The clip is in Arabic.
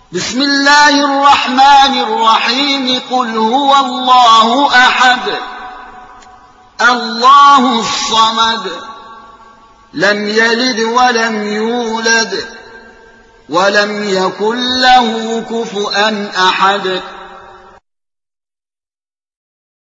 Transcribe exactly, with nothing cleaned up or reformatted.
بسم الله الرحمن الرحيم قل هو الله أحد الله الصمد لم يلد ولم يولد ولم يكن له كفؤا أحد